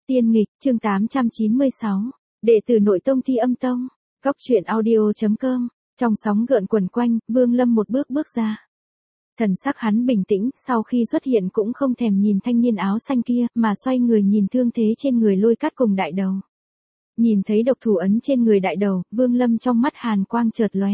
Tiên nghịch, chương 896. Đệ tử nội tông Thi Âm Tông. Góc truyện audio.com. Trong sóng gợn quẩn quanh, Vương Lâm một bước bước ra. Thần sắc hắn bình tĩnh, sau khi xuất hiện cũng không thèm nhìn thanh niên áo xanh kia, mà xoay người nhìn thương thế trên người Lôi Cát cùng Đại Đầu. Nhìn thấy độc thủ ấn trên người Đại Đầu, Vương Lâm trong mắt hàn quang chợt lóe.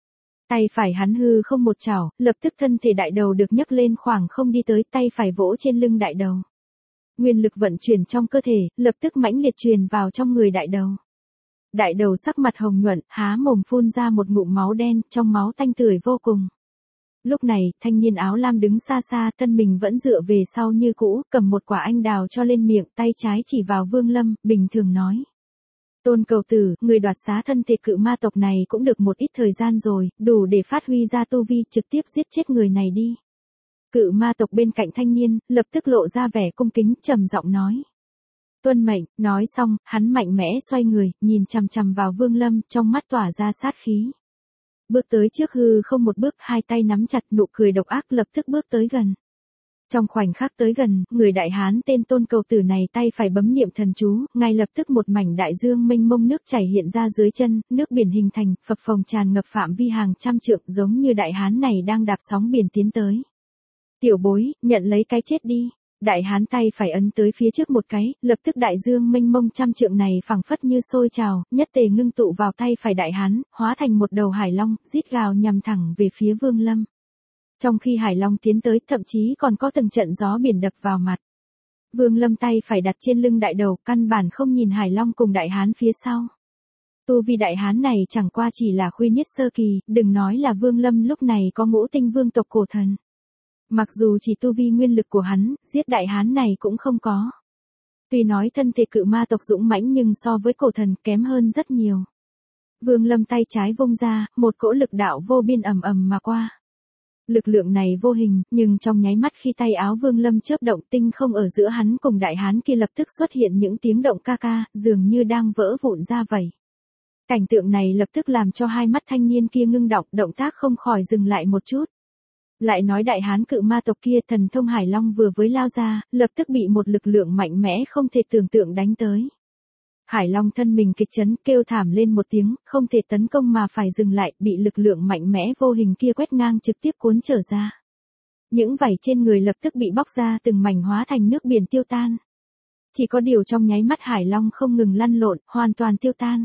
Tay phải hắn hư không một chảo, lập tức thân thể Đại Đầu được nhấc lên khoảng không đi tới, tay phải vỗ trên lưng Đại Đầu. Nguyên lực vận chuyển trong cơ thể, lập tức mãnh liệt truyền vào trong người Đại Đầu. Đại Đầu sắc mặt hồng nhuận, há mồm phun ra một ngụm máu đen, trong máu tanh tưởi vô cùng. Lúc này, thanh niên áo lam đứng xa xa, thân mình vẫn dựa về sau như cũ, cầm một quả anh đào cho lên miệng, tay trái chỉ vào Vương Lâm, bình thường nói. Tôn cầu tử, người đoạt xá thân thể cự ma tộc này cũng được một ít thời gian rồi, đủ để phát huy ra tu vi, trực tiếp giết chết người này đi. Cự ma tộc bên cạnh thanh niên, lập tức lộ ra vẻ cung kính, trầm giọng nói. Tuân mệnh, nói xong, hắn mạnh mẽ xoay người, nhìn chằm chằm vào Vương Lâm, trong mắt tỏa ra sát khí. Bước tới trước hư không một bước, hai tay nắm chặt, nụ cười độc ác lập tức bước tới gần. Trong khoảnh khắc tới gần, người đại hán tên Tôn cầu tử này tay phải bấm niệm thần chú, ngay lập tức một mảnh đại dương mênh mông nước chảy hiện ra dưới chân, nước biển hình thành, phập phồng tràn ngập phạm vi hàng trăm trượng, giống như đại hán này đang đạp sóng biển tiến tới. Tiểu bối, nhận lấy cái chết đi. Đại hán tay phải ấn tới phía trước một cái, lập tức đại dương mênh mông trăm trượng này phẳng phất như sôi trào, nhất tề ngưng tụ vào tay phải đại hán, hóa thành một đầu hải long, rít gào nhằm thẳng về phía Vương Lâm. Trong khi hải long tiến tới, thậm chí còn có từng trận gió biển đập vào mặt. Vương Lâm tay phải đặt trên lưng Đại Đầu, căn bản không nhìn hải long cùng đại hán phía sau. Tu vi đại hán này chẳng qua chỉ là khuyên nhất sơ kỳ, đừng nói là Vương Lâm lúc này có ngũ tinh vương tộc cổ thần. Mặc dù chỉ tu vi nguyên lực của hắn, giết đại hán này cũng không có. Tuy nói thân thể cự ma tộc dũng mãnh nhưng so với cổ thần kém hơn rất nhiều. Vương Lâm tay trái vung ra, một cỗ lực đạo vô biên ầm ầm mà qua. Lực lượng này vô hình, nhưng trong nháy mắt khi tay áo Vương Lâm chớp động, tinh không ở giữa hắn cùng đại hán kia lập tức xuất hiện những tiếng động ca ca, dường như đang vỡ vụn ra vậy. Cảnh tượng này lập tức làm cho hai mắt thanh niên kia ngưng đọng, động tác không khỏi dừng lại một chút. Lại nói đại hán cự ma tộc kia thần thông hải long vừa với lao ra, lập tức bị một lực lượng mạnh mẽ không thể tưởng tượng đánh tới. Hải long thân mình kịch chấn, kêu thảm lên một tiếng, không thể tấn công mà phải dừng lại, bị lực lượng mạnh mẽ vô hình kia quét ngang trực tiếp cuốn trở ra. Những vảy trên người lập tức bị bóc ra từng mảnh hóa thành nước biển tiêu tan. Chỉ có điều trong nháy mắt hải long không ngừng lăn lộn, hoàn toàn tiêu tan.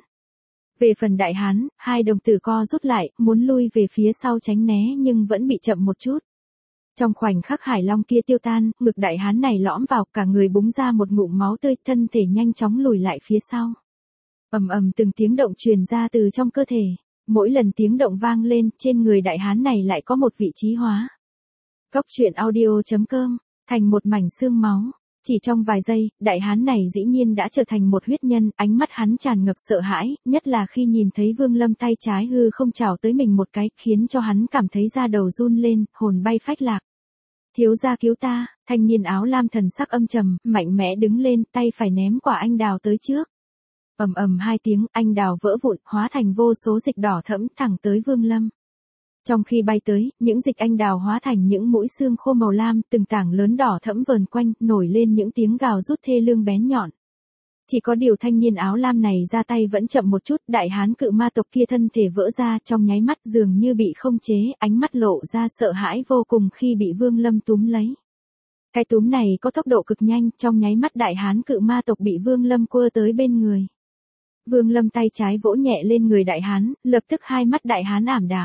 Về phần đại hán, hai đồng tử co rút lại, muốn lui về phía sau tránh né nhưng vẫn bị chậm một chút. Trong khoảnh khắc hải long kia tiêu tan, ngực đại hán này lõm vào, cả người búng ra một ngụm máu tươi, thân thể nhanh chóng lùi lại phía sau. Ầm ầm từng tiếng động truyền ra từ trong cơ thể, mỗi lần tiếng động vang lên, trên người đại hán này lại có một vị trí hóa. Góc truyện audio.com, thành một mảnh xương máu. Chỉ trong vài giây, đại hán này dĩ nhiên đã trở thành một huyết nhân, ánh mắt hắn tràn ngập sợ hãi, nhất là khi nhìn thấy Vương Lâm tay trái hư không chảo tới mình một cái, khiến cho hắn cảm thấy da đầu run lên, hồn bay phách lạc. Thiếu gia cứu ta, thanh niên áo lam thần sắc âm trầm, mạnh mẽ đứng lên, tay phải ném quả anh đào tới trước. Ầm ầm hai tiếng, anh đào vỡ vụn, hóa thành vô số dịch đỏ thẫm thẳng tới Vương Lâm. Trong khi bay tới, những dịch anh đào hóa thành những mũi xương khô màu lam, từng tảng lớn đỏ thẫm vờn quanh, nổi lên những tiếng gào rút thê lương bén nhọn. Chỉ có điều thanh niên áo lam này ra tay vẫn chậm một chút, đại hán cự ma tộc kia thân thể vỡ ra trong nháy mắt dường như bị không chế, ánh mắt lộ ra sợ hãi vô cùng khi bị Vương Lâm túm lấy. Cái túm này có tốc độ cực nhanh, trong nháy mắt đại hán cự ma tộc bị Vương Lâm quơ tới bên người. Vương Lâm tay trái vỗ nhẹ lên người đại hán, lập tức hai mắt đại hán ảm đạm.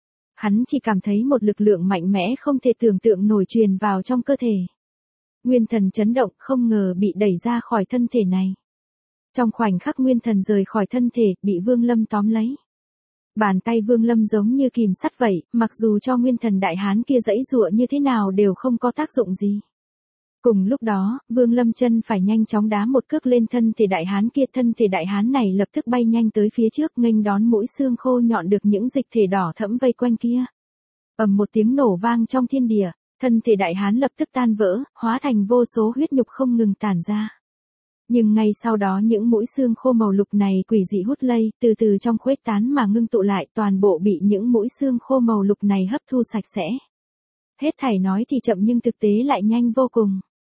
Hắn chỉ cảm thấy một lực lượng mạnh mẽ không thể tưởng tượng nổi truyền vào trong cơ thể. Nguyên thần chấn động, không ngờ bị đẩy ra khỏi thân thể này. Trong khoảnh khắc nguyên thần rời khỏi thân thể, bị Vương Lâm tóm lấy. Bàn tay Vương Lâm giống như kìm sắt vậy, mặc dù cho nguyên thần đại hán kia giãy giụa như thế nào đều không có tác dụng gì. Cùng lúc đó, Vương Lâm chân phải nhanh chóng đá một cước lên thân thể đại hán kia, thân thể đại hán này lập tức bay nhanh tới phía trước, nghênh đón mũi xương khô nhọn được những dịch thể đỏ thẫm vây quanh kia. Ầm một tiếng nổ vang trong thiên địa, thân thể đại hán lập tức tan vỡ, hóa thành vô số huyết nhục không ngừng tản ra. Nhưng ngay sau đó những mũi xương khô màu lục này quỷ dị hút lây, từ từ trong khuếch tán mà ngưng tụ lại, toàn bộ bị những mũi xương khô màu lục này hấp thu sạch sẽ. Hết thảy nói thì chậm nhưng thực tế lại nhanh vô cùng.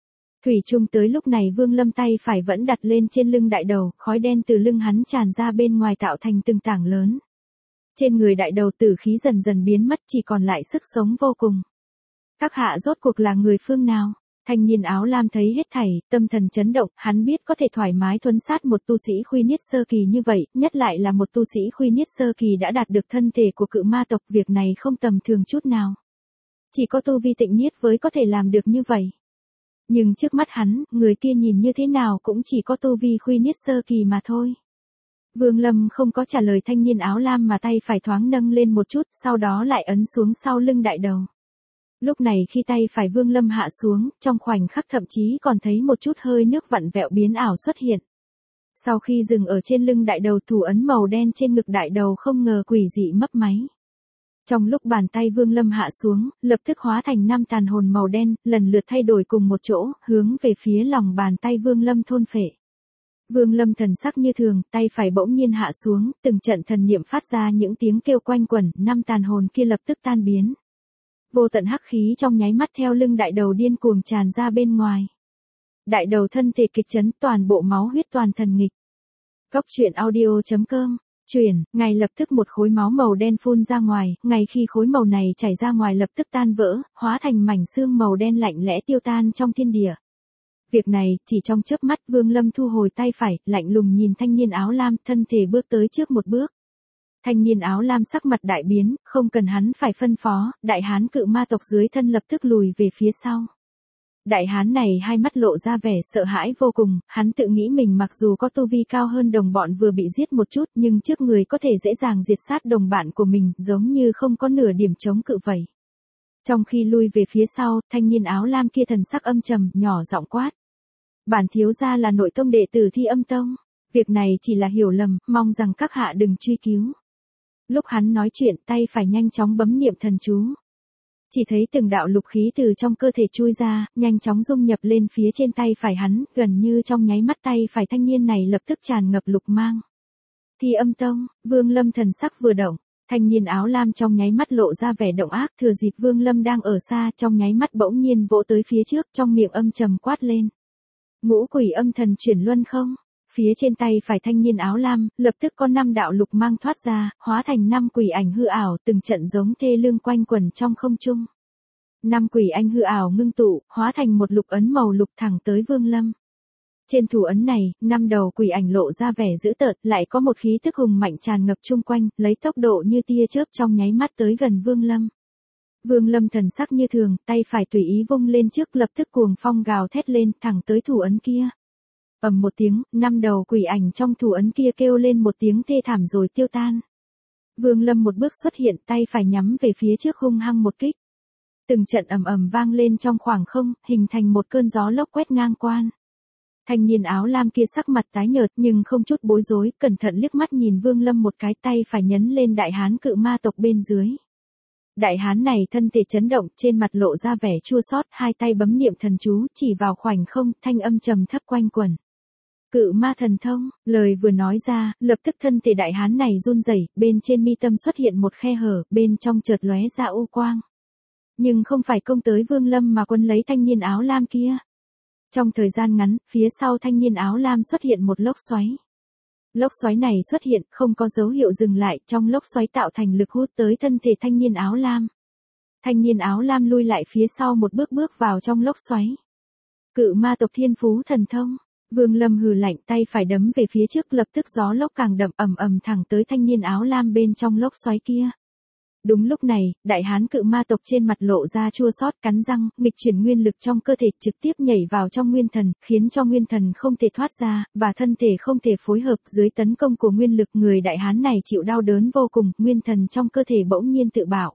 Thủy chung tới lúc này Vương Lâm tay phải vẫn đặt lên trên lưng đại đầu, khói đen từ lưng hắn tràn ra bên ngoài tạo thành từng tảng lớn. Trên người đại đầu tử khí dần dần biến mất, chỉ còn lại sức sống vô cùng. Các hạ rốt cuộc là người phương nào? Thanh niên áo lam thấy hết thảy, tâm thần chấn động, hắn biết có thể thoải mái thuấn sát một tu sĩ Khuy Niết sơ kỳ như vậy, nhất lại là một tu sĩ Khuy Niết sơ kỳ đã đạt được thân thể của cự ma tộc, việc này không tầm thường chút nào. Chỉ có tu vi Tịnh Niết với có thể làm được như vậy. Nhưng trước mắt hắn, người kia nhìn như thế nào cũng chỉ có tu vi Khuy Niết sơ kỳ mà thôi. Vương Lâm không có trả lời thanh niên áo lam mà tay phải thoáng nâng lên một chút, sau đó lại ấn xuống sau lưng đại đầu. Lúc này khi tay phải Vương Lâm hạ xuống, trong khoảnh khắc thậm chí còn thấy một chút hơi nước vặn vẹo biến ảo xuất hiện. Sau khi dừng ở trên lưng đại đầu, thủ ấn màu đen trên ngực đại đầu không ngờ quỷ dị mấp máy. Trong lúc bàn tay Vương Lâm hạ xuống, lập tức hóa thành 5 tàn hồn màu đen, lần lượt thay đổi cùng một chỗ, hướng về phía lòng bàn tay Vương Lâm thôn phệ. Vương Lâm thần sắc như thường, tay phải bỗng nhiên hạ xuống, từng trận thần niệm phát ra những tiếng kêu quanh quẩn, 5 tàn hồn kia lập tức tan biến. Vô tận hắc khí trong nháy mắt theo lưng đại đầu điên cuồng tràn ra bên ngoài. Đại đầu thân thể kịch chấn, toàn bộ máu huyết toàn thần nghịch. Góc truyện audio.com Chuyển, ngay lập tức một khối máu màu đen phun ra ngoài, ngay khi khối màu này chảy ra ngoài lập tức tan vỡ, hóa thành mảnh xương màu đen lạnh lẽ tiêu tan trong thiên địa. Việc này, chỉ trong chớp mắt Vương Lâm thu hồi tay phải, lạnh lùng nhìn thanh niên áo lam, thân thể bước tới trước một bước. Thanh niên áo lam sắc mặt đại biến, không cần hắn phải phân phó, đại hán cự ma tộc dưới thân lập tức lùi về phía sau. Đại hán này hai mắt lộ ra vẻ sợ hãi vô cùng, hắn tự nghĩ mình mặc dù có tu vi cao hơn đồng bọn vừa bị giết một chút nhưng trước người có thể dễ dàng diệt sát đồng bạn của mình, giống như không có nửa điểm chống cự vậy. Trong khi lui về phía sau, thanh niên áo lam kia thần sắc âm trầm, nhỏ giọng quát. Bản thiếu gia là nội tông đệ tử Thi Âm Tông, việc này chỉ là hiểu lầm, mong rằng các hạ đừng truy cứu. Lúc hắn nói chuyện, tay phải nhanh chóng bấm niệm thần chú. Chỉ thấy từng đạo lục khí từ trong cơ thể chui ra, nhanh chóng dung nhập lên phía trên tay phải hắn, gần như trong nháy mắt tay phải thanh niên này lập tức tràn ngập lục mang. Thi Âm Tông, Vương Lâm thần sắc vừa động, thanh niên áo lam trong nháy mắt lộ ra vẻ động ác, thừa dịp Vương Lâm đang ở xa, trong nháy mắt bỗng nhiên vỗ tới phía trước, trong miệng âm trầm quát lên. Ngũ quỷ âm thần chuyển luân không? Phía trên tay phải thanh niên áo lam, lập tức có 5 đạo lục mang thoát ra, hóa thành 5 quỷ ảnh hư ảo, từng trận giống thê lương quanh quẩn trong không trung. 5 quỷ ảnh hư ảo ngưng tụ, hóa thành một lục ấn màu lục thẳng tới Vương Lâm. Trên thủ ấn này, 5 đầu quỷ ảnh lộ ra vẻ dữ tợn, lại có một khí tức hùng mạnh tràn ngập chung quanh, lấy tốc độ như tia chớp trong nháy mắt tới gần Vương Lâm. Vương Lâm thần sắc như thường, tay phải tùy ý vung lên trước, lập tức cuồng phong gào thét lên, thẳng tới thủ ấn kia. Ầm một tiếng, 5 đầu quỷ ảnh trong thủ ấn kia kêu lên một tiếng thê thảm rồi tiêu tan. Vương Lâm một bước xuất hiện, tay phải nhắm về phía trước hung hăng một kích. Từng trận ầm ầm vang lên trong khoảng không, hình thành một cơn gió lốc quét ngang quan. Thanh niên áo lam kia sắc mặt tái nhợt nhưng không chút bối rối, cẩn thận liếc mắt nhìn Vương Lâm một cái, tay phải nhấn lên đại hán cự ma tộc bên dưới. Đại hán này thân thể chấn động, trên mặt lộ ra vẻ chua xót, hai tay bấm niệm thần chú, chỉ vào khoảnh không, thanh âm trầm thấp quanh quẩn. Cự ma thần thông, lời vừa nói ra, lập tức thân thể đại hán này run rẩy, bên trên mi tâm xuất hiện một khe hở, bên trong chợt lóe ra u quang. Nhưng không phải công tới Vương Lâm mà quân lấy thanh niên áo lam kia. Trong thời gian ngắn, phía sau thanh niên áo lam xuất hiện một lốc xoáy. Lốc xoáy này xuất hiện, không có dấu hiệu dừng lại, trong lốc xoáy tạo thành lực hút tới thân thể thanh niên áo lam. Thanh niên áo lam lui lại phía sau một bước bước vào trong lốc xoáy. Cự ma tộc thiên phú thần thông. Vương Lâm hừ lạnh, tay phải đấm về phía trước, lập tức gió lốc càng đậm, ầm ầm thẳng tới thanh niên áo lam bên trong lốc xoáy kia. Đúng lúc này, đại hán cự ma tộc trên mặt lộ ra chua xót, cắn răng, nghịch chuyển nguyên lực trong cơ thể, trực tiếp nhảy vào trong nguyên thần, khiến cho nguyên thần không thể thoát ra, và thân thể không thể phối hợp, dưới tấn công của nguyên lực, người đại hán này chịu đau đớn vô cùng, nguyên thần trong cơ thể bỗng nhiên tự bạo.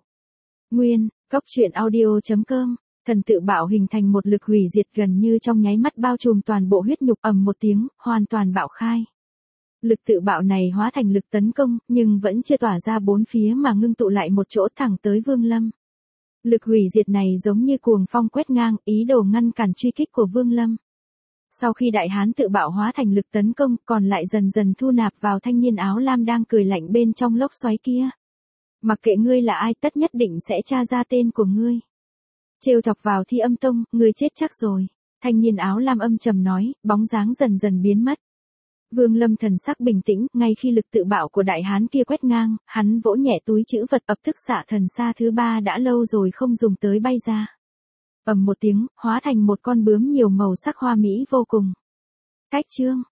Góc truyện audio.com Thần tự bạo hình thành một lực hủy diệt gần như trong nháy mắt bao trùm toàn bộ huyết nhục, ầm một tiếng, hoàn toàn bạo khai. Lực tự bạo này hóa thành lực tấn công, nhưng vẫn chưa tỏa ra bốn phía mà ngưng tụ lại một chỗ thẳng tới Vương Lâm. Lực hủy diệt này giống như cuồng phong quét ngang, ý đồ ngăn cản truy kích của Vương Lâm. Sau khi đại hán tự bạo hóa thành lực tấn công, còn lại dần dần thu nạp vào thanh niên áo lam đang cười lạnh bên trong lốc xoáy kia. Mặc kệ ngươi là ai, tất nhất định sẽ tra ra tên của ngươi. Trêu chọc vào Thi Âm Tông, ngươi chết chắc rồi. Thanh niên áo lam âm trầm nói, bóng dáng dần dần biến mất. Vương Lâm thần sắc bình tĩnh, ngay khi lực tự bạo của đại hán kia quét ngang, hắn vỗ nhẹ túi trữ vật ập tức xạ thần xa thứ 3 đã lâu rồi không dùng tới bay ra. Ầm một tiếng, hóa thành một con bướm nhiều màu sắc hoa mỹ vô cùng. Cách chương